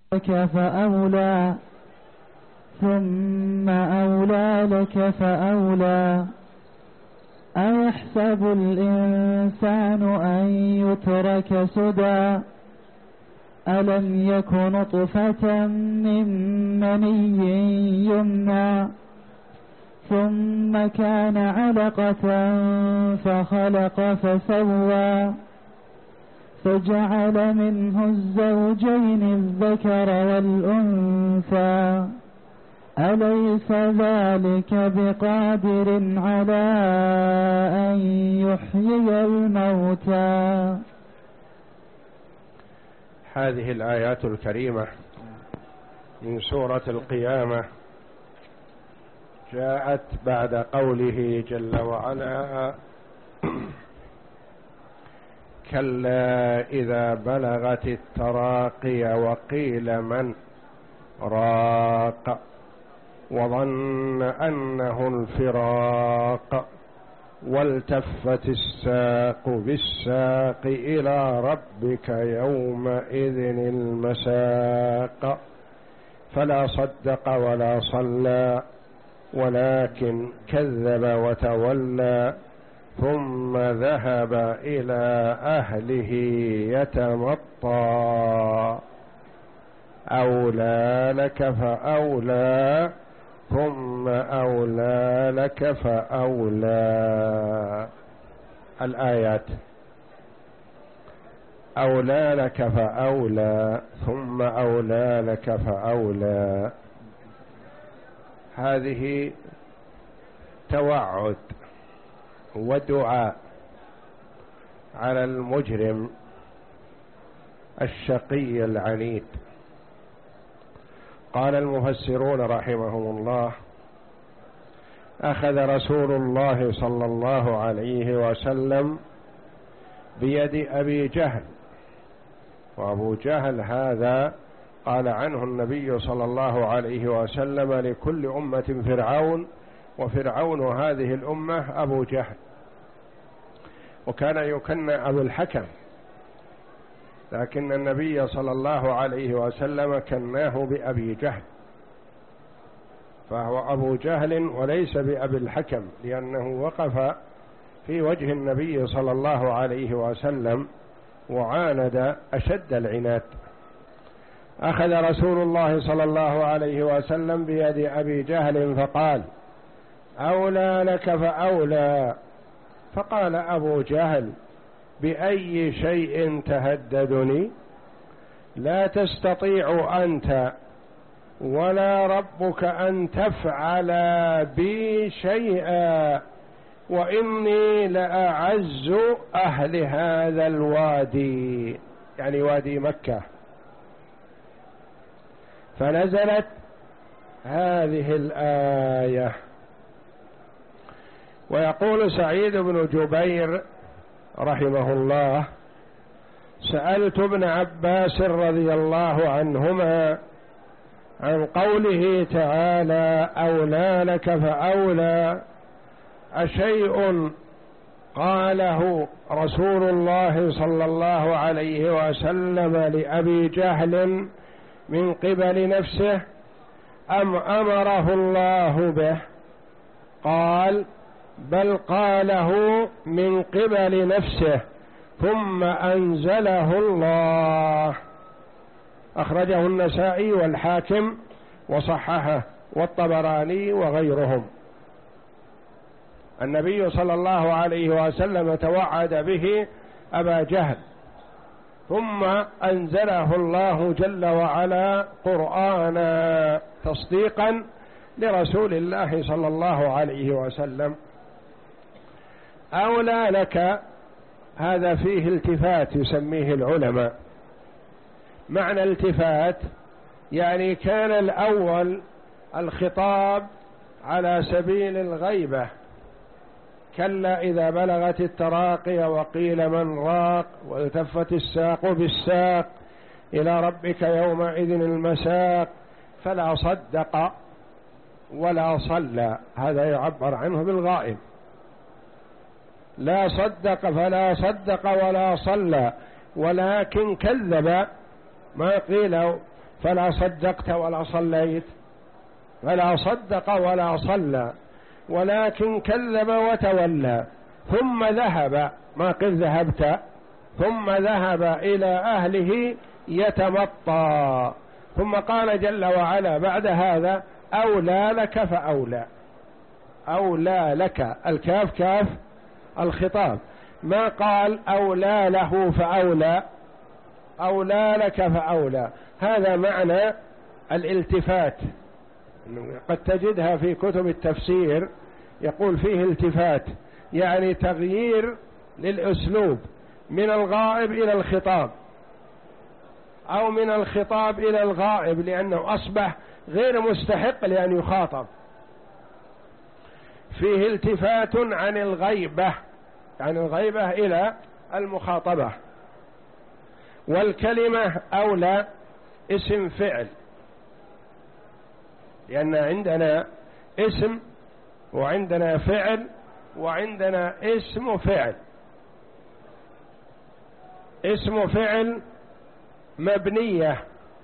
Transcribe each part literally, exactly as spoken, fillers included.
لك فأولى ثم أولى لك فأولى أيحسب الإنسان أن يترك سدى ألم يك نطفة من مني يمنى ثم كان علقة فخلق فسوى فجعل منه الزوجين الذكر والأنثى أليس ذلك بقادر على أن يحيي الموتى. هذه الآيات الكريمة من سورة القيامة جاءت بعد قوله جل وعلا: كلا إذا بلغت التراقي وقيل من راق وظن أنه الفراق والتفت الساق بالساق إلى ربك يومئذ المساق فلا صدق ولا صلى ولكن كذب وتولى ثم ذهب إلى أهله يتمطى أولى لك فأولى ثم أولى لك فأولى. الآيات: أولى لك فأولى ثم أولى لك فأولى، هذه توعد ودعاء على المجرم الشقي العنيد. قال المفسرون رحمهم الله: أخذ رسول الله صلى الله عليه وسلم بيد أبي جهل، وأبو جهل هذا قال عنه النبي صلى الله عليه وسلم: لكل أمة فرعون، وفرعون هذه الأمة أبو جهل. وكان يكنى أبو الحكم، لكن النبي صلى الله عليه وسلم كناه بأبي جهل، فهو أبو جهل وليس بأبي الحكم، لأنه وقف في وجه النبي صلى الله عليه وسلم وعاند أشد العناد. أخذ رسول الله صلى الله عليه وسلم بيد أبي جهل فقال: أولى لك فأولى. فقال أبو جهل: بأي شيء تهددني؟ لا تستطيع أنت ولا ربك أن تفعل بي شيئا، وإني لأعز أهل هذا الوادي، يعني وادي مكة. فنزلت هذه الآية. ويقول سعيد بن جبير رحمه الله: سألت ابن عباس رضي الله عنهما عن قوله تعالى: أولى لك فأولى، أشيء قاله رسول الله صلى الله عليه وسلم لأبي جهل من قبل نفسه أم أمره الله به؟ قال: بل قاله من قبل نفسه ثم أنزله الله. أخرجه النسائي والحاكم وصححه والطبراني وغيرهم. النبي صلى الله عليه وسلم توعد به أبا جهل، ثم أنزله الله جل وعلا قرآنا تصديقا لرسول الله صلى الله عليه وسلم. أولى لك هذا فيه التفات يسميه العلماء. معنى التفات يعني كان الأول الخطاب على سبيل الغيبة: كلا إذا بلغت التراقي وقيل من راق والتفت الساق بالساق إلى ربك يومئذ المساق فلا صدق ولا صلى، هذا يعبر عنه بالغائب. لا صدق فلا صدق ولا صلى، ولكن كذب ما قيل فلا صدقت ولا صليت، فلا صدق ولا صلى ولكن كذب وتولى ثم ذهب، ما قل ذهبت، ثم ذهب إلى أهله يتمطى، ثم قال جل وعلا بعد هذا أولى لك فأولى. أولى لك، الكاف كاف الخطاب، ما قال أولى له فأولى، أولى لك فأولى. هذا معنى الالتفات، قد تجدها في كتب التفسير يقول فيه التفات، يعني تغيير للأسلوب من الغائب إلى الخطاب أو من الخطاب إلى الغائب، لأنه أصبح غير مستحق لأن يخاطب. فيه التفات عن الغيبة، عن الغيبة إلى المخاطبة. والكلمة أولى اسم فعل، لأن عندنا اسم وعندنا فعل وعندنا اسم فعل. اسم فعل مبنية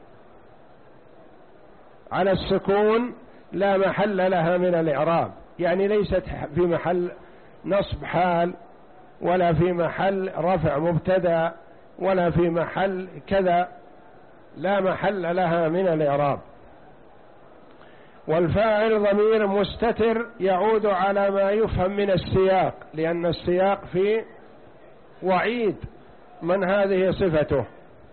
على السكون لا محل لها من الإعراب، يعني ليست في محل نصب حال ولا في محل رفع مبتدأ ولا في محل كذا، لا محل لها من الإعراب. والفاعل ضمير مستتر يعود على ما يفهم من السياق، لأن السياق في وعيد من هذه صفته،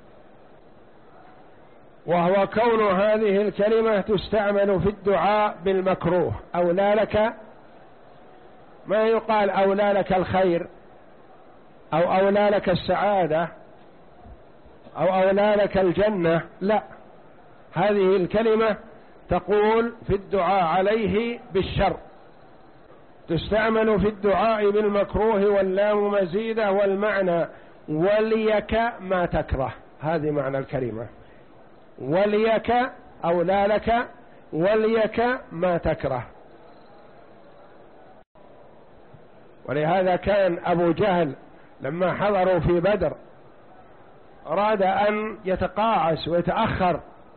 وهو كون هذه الكلمة تستعمل في الدعاء بالمكروه. أولى لك، ما يقال أولى لك الخير أو أولى لك السعادة أو أولى لك الجنة، لا، هذه الكلمة تقول في الدعاء عليه بالشر، تستعمل في الدعاء بالمكروه، واللام مزيدة، والمعنى وليك ما تكره، هذه معنى الكلمة، وليك أولى لك وليك ما تكره. ولهذا كان أبو جهل لما حضروا في بدر أراد أن يتقاعس ويتأخر،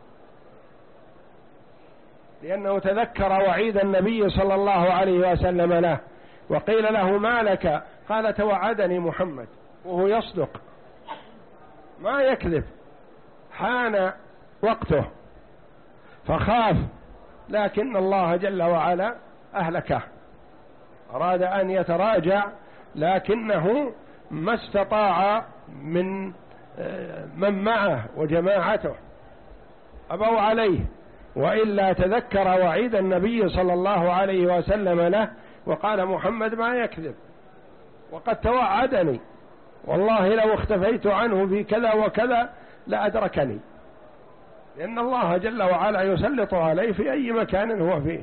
لأنه تذكر وعيد النبي صلى الله عليه وسلم له، وقيل له ما لك؟ قال توعدني محمد، وهو يصدق ما يكذب، حان وقته فخاف، لكن الله جل وعلا أهلكه. أراد أن يتراجع لكنه ما استطاع من من معه وجماعته أبوا عليه، وإلا تذكر وعيد النبي صلى الله عليه وسلم له وقال محمد ما يكذب وقد توعدني، والله لو اختفيت عنه في كذا وكذا لأدركني، لأن الله جل وعلا يسلط عليه في أي مكان هو فيه.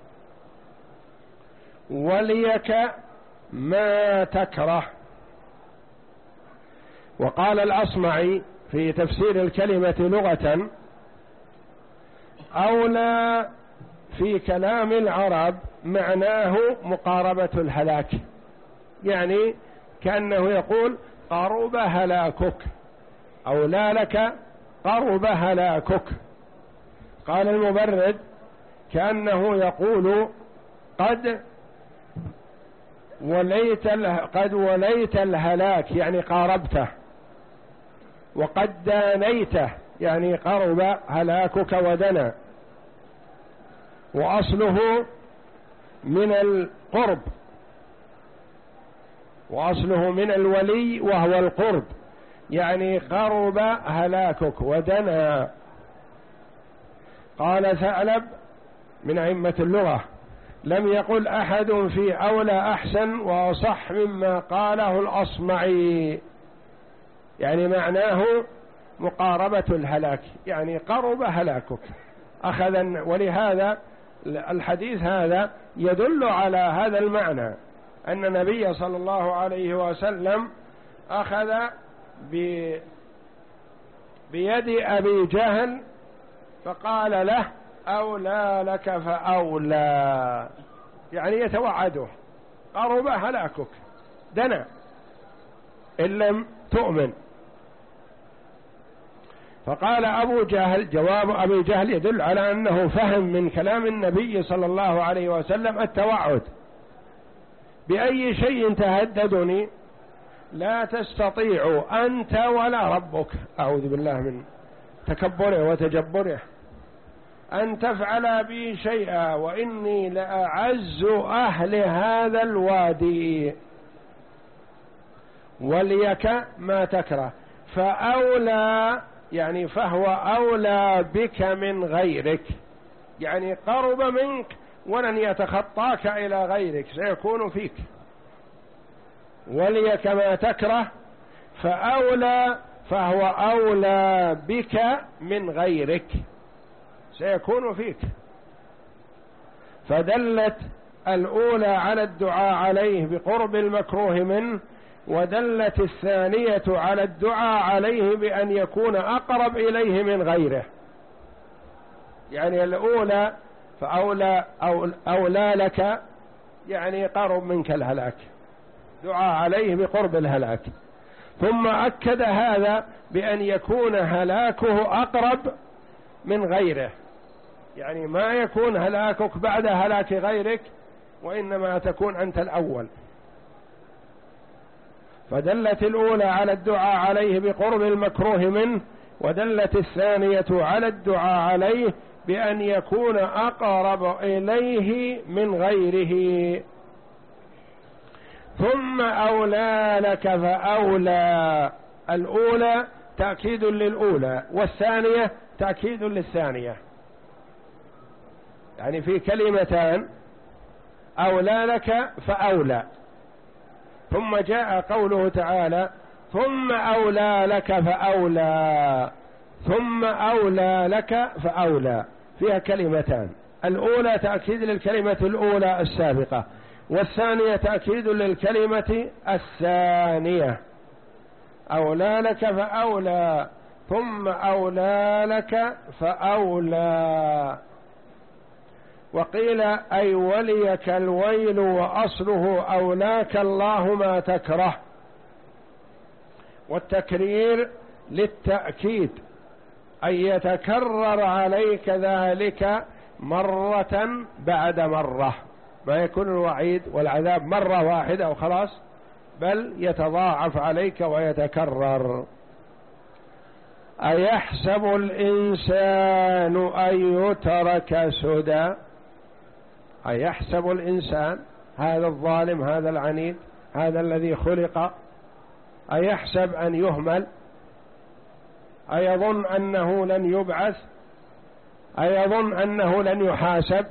وليك ما تكره. وقال الأصمعي في تفسير الكلمة لغة: أولى في كلام العرب معناه مقاربة الهلاك، يعني كأنه يقول قرب هلاكك، أولى لك قرب هلاكك. قال المبرد كأنه يقول قد وليت قد وليت الهلاك، يعني قاربته، وقد دانيته، يعني قرب هلاكك ودنا. وأصله من القرب، وأصله من الولي وهو القرب، يعني قرب هلاكك ودنا. قال ثعلب من أئمة اللغة: لم يقل أحد في أولى أحسن وأصح مما قاله الأصمعي، يعني معناه مقاربة الهلاك، يعني قرب هلاكك أخذا. ولهذا الحديث هذا يدل على هذا المعنى، أن النبي صلى الله عليه وسلم أخذ بيد أبي جهل فقال له: أولى لك فأولى، يعني يتوعده قرب هلاكك، دنا إن لم تؤمن. فقال أبو جهل، جواب أبي جهل يدل على أنه فهم من كلام النبي صلى الله عليه وسلم التوعد: بأي شيء تهددني؟ لا تستطيع أنت ولا ربك، أعوذ بالله من تكبره وتجبره، أن تفعل بي شيئا، وإني لأعز أهل هذا الوادي، وليك ما تكره، فأولى يعني فهو أولى بك من غيرك، يعني قرب منك ولن يتخطاك إلى غيرك، سيكون فيك. وليك ما تكره فأولى فهو أولى بك من غيرك، سيكون فيك. فدلت الأولى على الدعاء عليه بقرب المكروه منه، ودلت الثانية على الدعاء عليه بأن يكون أقرب إليه من غيره. يعني الأولى فأولى أولى لك يعني قرب منك الهلاك، دعاء عليه بقرب الهلاك. ثم أكد هذا بأن يكون هلاكه أقرب من غيره، يعني ما يكون هلاكك بعد هلاك غيرك، وإنما تكون أنت الأول. فدلت الأولى على الدعاء عليه بقرب المكروه منه، ودلت الثانية على الدعاء عليه بأن يكون أقرب إليه من غيره. ثم أولى لك فأولى، الأولى تأكيد للأولى، والثانية تأكيد للثانية، يعني في كلمتان: أولى لك فأولى. ثم جاء قوله تعالى: ثم أولى لك فأولى، ثم أولى لك فأولى، فيها كلمتان: الأولى تأكيد للكلمة الأولى السابقة، والثانية تأكيد للكلمة الثانية. أولى لك فأولى، ثم أولى لك فأولى. وقيل أي وليك الويل، وأصله أولاك الله ما تكره، والتكرير للتأكيد أن يتكرر عليك ذلك مرة بعد مرة، ما يكون الوعيد والعذاب مرة واحدة وخلاص، بل يتضاعف عليك ويتكرر. أيحسب الإنسان أن يترك سدى؟ أيحسب الإنسان، هذا الظالم، هذا العنيد، هذا الذي خلق، أيحسب أن يهمل؟ أيظن أنه لن يبعث؟ أيظن أنه لن يحاسب؟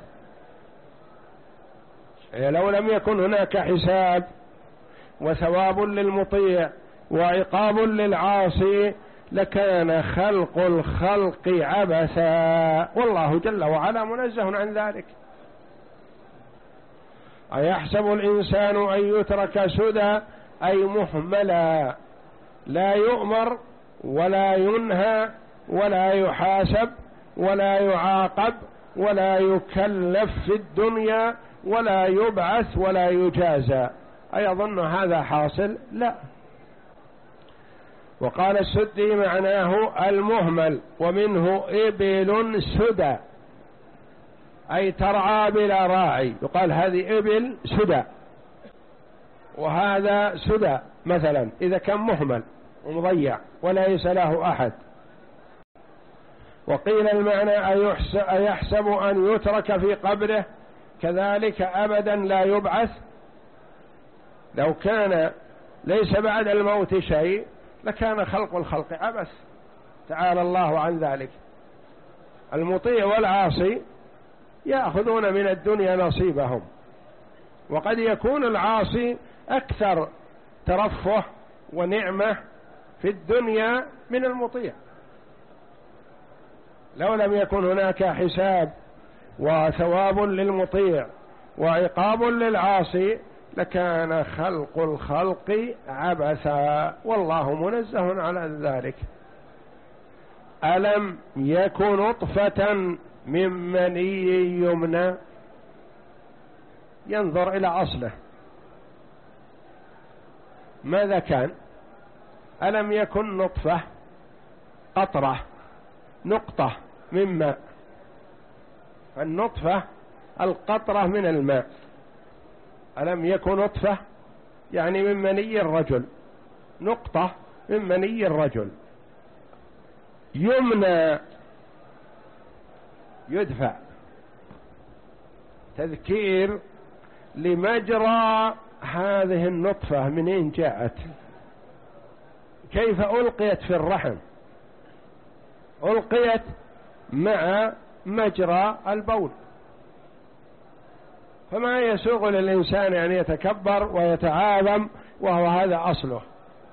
لو لم يكن هناك حساب وثواب للمطيع وعقاب للعاصي لكان خلق الخلق عبثا، والله جل وعلا منزه عن ذلك. أيحسب الإنسان أن يترك سدى، أي مهملا، لا يؤمر ولا ينهى ولا يحاسب ولا يعاقب ولا يكلف في الدنيا ولا يبعث ولا يجازى. أيظن هذا حاصل؟ لا. وقال السدي معناه المهمل، ومنه إبل سدى، أي ترعى بلا راعي، يقال هذه إبل سدى، وهذا سدى مثلا إذا كان مهمل ومضيع وليس له أحد. وقيل المعنى أيحسب أن يترك في قبره، كذلك أبدا لا يبعث. لو كان ليس بعد الموت شيء لكان خلق الخلق عبث، تعالى الله عن ذلك. المطيع والعاصي يأخذون من الدنيا نصيبهم، وقد يكون العاصي أكثر ترفه ونعمة في الدنيا من المطيع. لو لم يكن هناك حساب وثواب للمطيع وعقاب للعاصي لكان خلق الخلق عبثا، والله منزه على ذلك. ألم يكن نطفة من مني يمنى، ينظر إلى أصله ماذا كان. ألم يكن نطفة قطرة نقطة من ماء. النطفة القطرة من الماء. ألم يكن نطفة يعني من مني الرجل، نقطة من مني الرجل. يمنى يدفع، تذكير لمجرى هذه النطفة منين جاءت، كيف ألقيت في الرحم. ألقيت مع مجرى البول، فما يسوغ للإنسان أن يتكبر ويتعاظم وهو هذا أصله،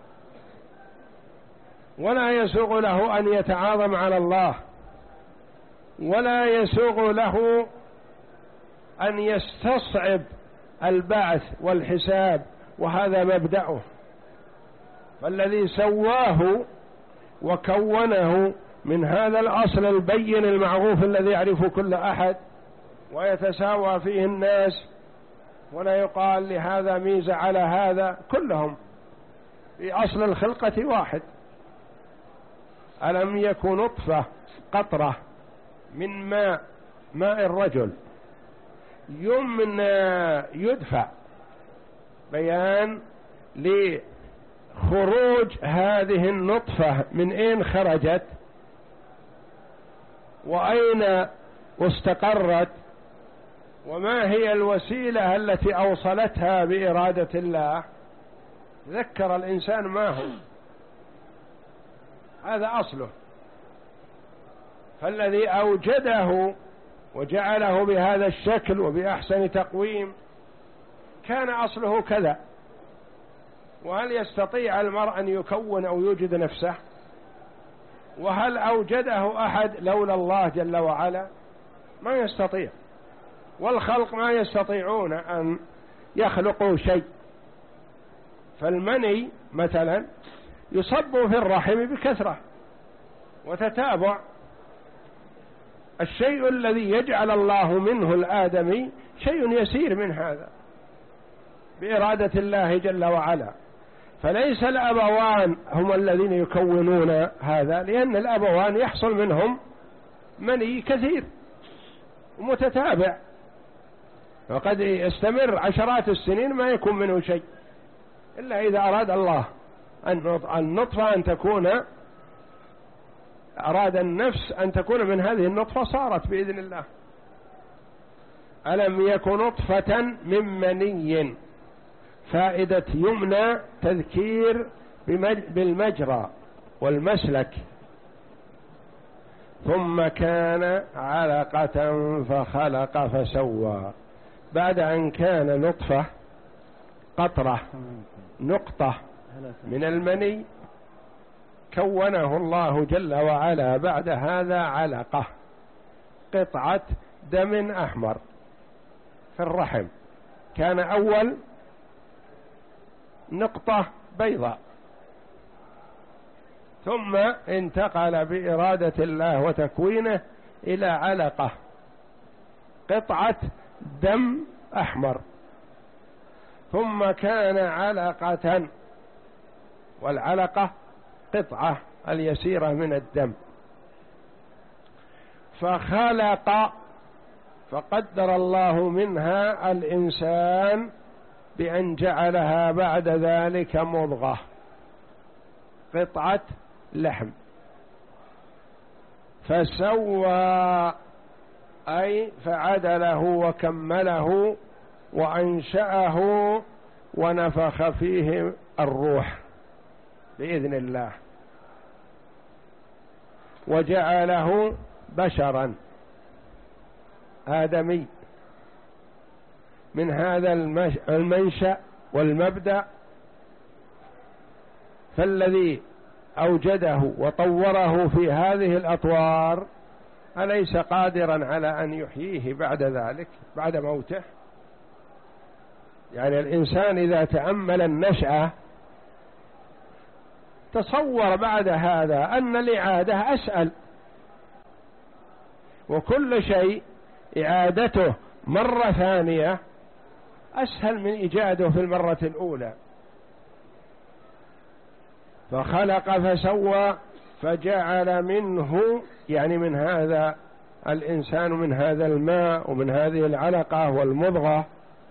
ولا يسوغ له أن يتعاظم على الله، ولا يسوغ له أن يستصعب البعث والحساب، وهذا مبدأه. فالذي سواه وكونه من هذا الأصل البين المعروف الذي يعرف كل أحد ويتساوى فيه الناس، ولا يقال لهذا ميزة على هذا، كلهم في أصل الخلقة واحد. ألم يكن نطفة قطرة من ماء ماء الرجل يمنى يدفع، بيان لخروج هذه النطفة من أين خرجت وأين استقرت، وما هي الوسيلة التي أوصلتها بإرادة الله. ذكر الإنسان ما هو، هذا أصله. فالذي أوجده وجعله بهذا الشكل وبأحسن تقويم كان أصله كذا. وهل يستطيع المرء أن يكون أو يوجد نفسه؟ وهل أوجده أحد لولا الله جل وعلا؟ ما يستطيع. والخلق ما يستطيعون أن يخلقوا شيء. فالمني مثلا يصب في الرحم بكثرة وتتابع. الشيء الذي يجعل الله منه الآدمي شيء يسير من هذا بإرادة الله جل وعلا. فليس الأبوان هم الذين يكونون هذا، لأن الأبوان يحصل منهم مني كثير ومتتابع، وقد يستمر عشرات السنين ما يكون منه شيء إلا إذا أراد الله النطفة أن تكون، أراد النفس أن تكون من هذه النطفة صارت بإذن الله. ألم يكن نطفة من مني. فائدة يمنى تذكير بالمجرى والمسلك. ثم كان علقة فخلق فسوى. بعد أن كان نطفة قطرة نقطة من المني، كونه الله جل وعلا بعد هذا علقة، قطعة دم أحمر في الرحم. كان أول نقطة بيضاء، ثم انتقل بإرادة الله وتكوينه إلى علقة، قطعة دم أحمر، ثم كان علقة، والعلقة قطعة اليسيرة من الدم، فخلق، فقدر الله منها الإنسان بأن جعلها بعد ذلك مضغة، قطعة لحم، فسوى أي فعدله وكمله وأنشأه ونفخ فيه الروح بإذن الله، وجعله بشرا آدمي. من هذا المنشأ والمبدأ، فالذي أوجده وطوره في هذه الأطوار أليس قادرا على أن يحييه بعد ذلك، بعد موته؟ يعني الإنسان إذا تأمل النشأة تصور بعد هذا أن الإعادة أسهل، وكل شيء إعادته مرة ثانية أسهل من إيجاده في المرة الأولى. فخلق فسوى فجعل منه يعني من هذا الإنسان من هذا الماء ومن هذه العلقة والمضغة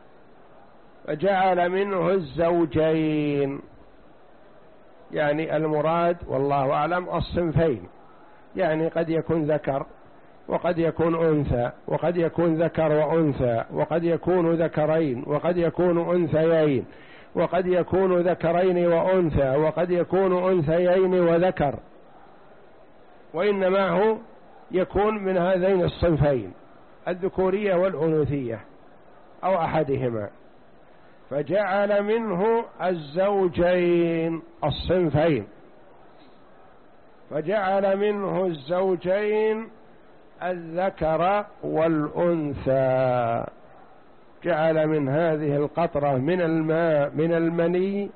فجعل منه الزوجين، يعني المراد والله أعلم الصنفين، يعني قد يكون ذكر وقد يكون أنثى، وقد يكون ذكر وأنثى، وقد يكون ذكرين، وقد يكون أنثيين، وقد يكون ذكرين وأنثى، وقد يكون أنثيين وذكر، وإنما هو يكون من هذين الصنفين الذكورية والأنوثية أو أحدهما. فجعل منه الزوجين الصنفين، فجعل منه الزوجين الذكر والأنثى، جعل من هذه القطرة من الماء من المني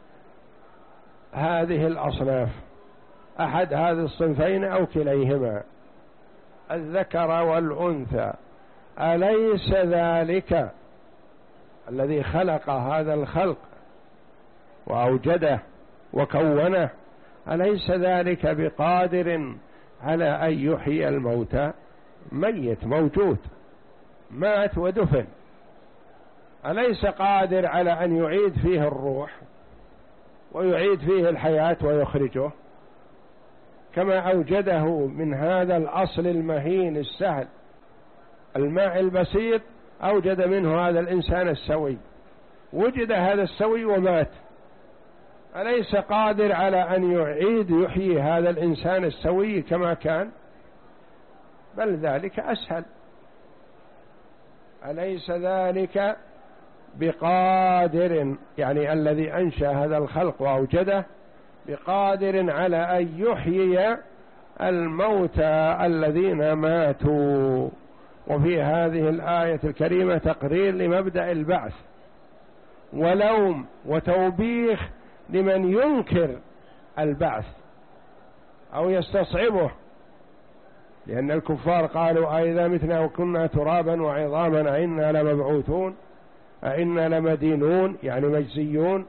هذه الأصناف، أحد هذه الصنفين أو كليهما، الذكر والأنثى. أليس ذلك الذي خلق هذا الخلق وأوجده وكونه، أليس ذلك بقادر على أن يحيي الموتى؟ ميت موجود مات ودفن، أليس قادر على أن يعيد فيه الروح ويعيد فيه الحياة ويخرجه كما أوجده من هذا الأصل المهين السهل الماء البسيط؟ أوجد منه هذا الإنسان السوي، وجد هذا السوي ومات، أليس قادر على أن يعيد يحيي هذا الإنسان السوي كما كان؟ بل ذلك أسهل. أليس ذلك بقادر، يعني الذي أنشأ هذا الخلق وأوجده بقادر على أن يحيي الموتى الذين ماتوا. وفي هذه الآية الكريمة تقرير لمبدأ البعث، ولوم وتوبيخ لمن ينكر البعث أو يستصعبه، لأن الكفار قالوا أئذا متنا وكنا ترابا وعظاما أئنا لمبعوثون أئنا لمدينون، يعني مجزيون.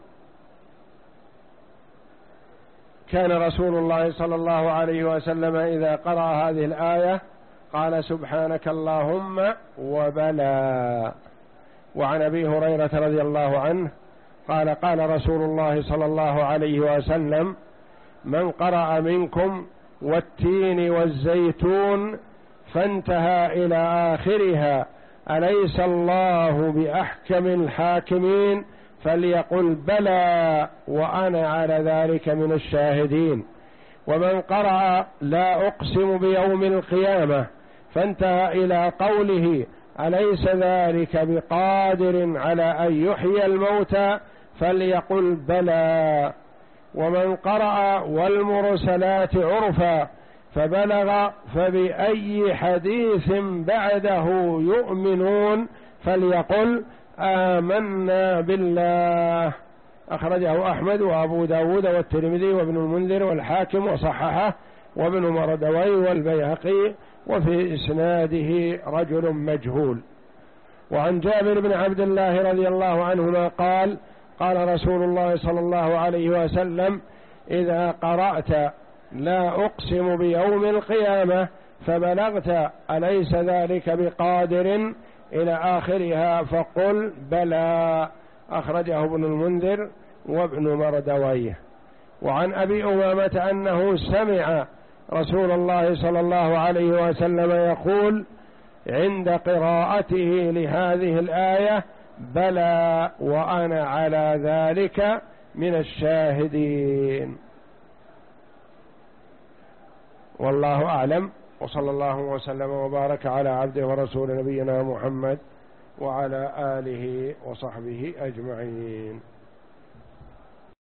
كان رسول الله صلى الله عليه وسلم إذا قرأ هذه الآية قال سبحانك اللهم وبلى. وعن أبي هريرة رضي الله عنه قال قال رسول الله صلى الله عليه وسلم من قرأ منكم والتين والزيتون فانتهى إلى آخرها أليس الله بأحكم الحاكمين فليقل بلى وأنا على ذلك من الشاهدين. ومن قرأ لا أقسم بيوم القيامة فانتهى إلى قوله أليس ذلك بقادر على أن يحيي الموتى فليقل بلى. ومن قرأ والمرسلات عرفا فبلغ فبأي حديث بعده يؤمنون فليقل آمنا بالله. أخرجه أحمد وأبو داود والترمذي وابن المنذر والحاكم وصححه وابن مردوي والبيهقي، وفي إسناده رجل مجهول. وعن جابر بن عبد الله رضي الله عنهما قال قال رسول الله صلى الله عليه وسلم إذا قرأت لا أقسم بيوم القيامة فبلغت أليس ذلك بقادر إلى آخرها فقل بلى. أخرجه ابن المنذر وابن مردويه. وعن أبي أمامة أنه سمع رسول الله صلى الله عليه وسلم يقول عند قراءته لهذه الآية بلى وأنا على ذلك من الشاهدين. والله أعلم، وصلى الله وسلم وبارك على عبده ورسول نبينا محمد وعلى آله وصحبه أجمعين.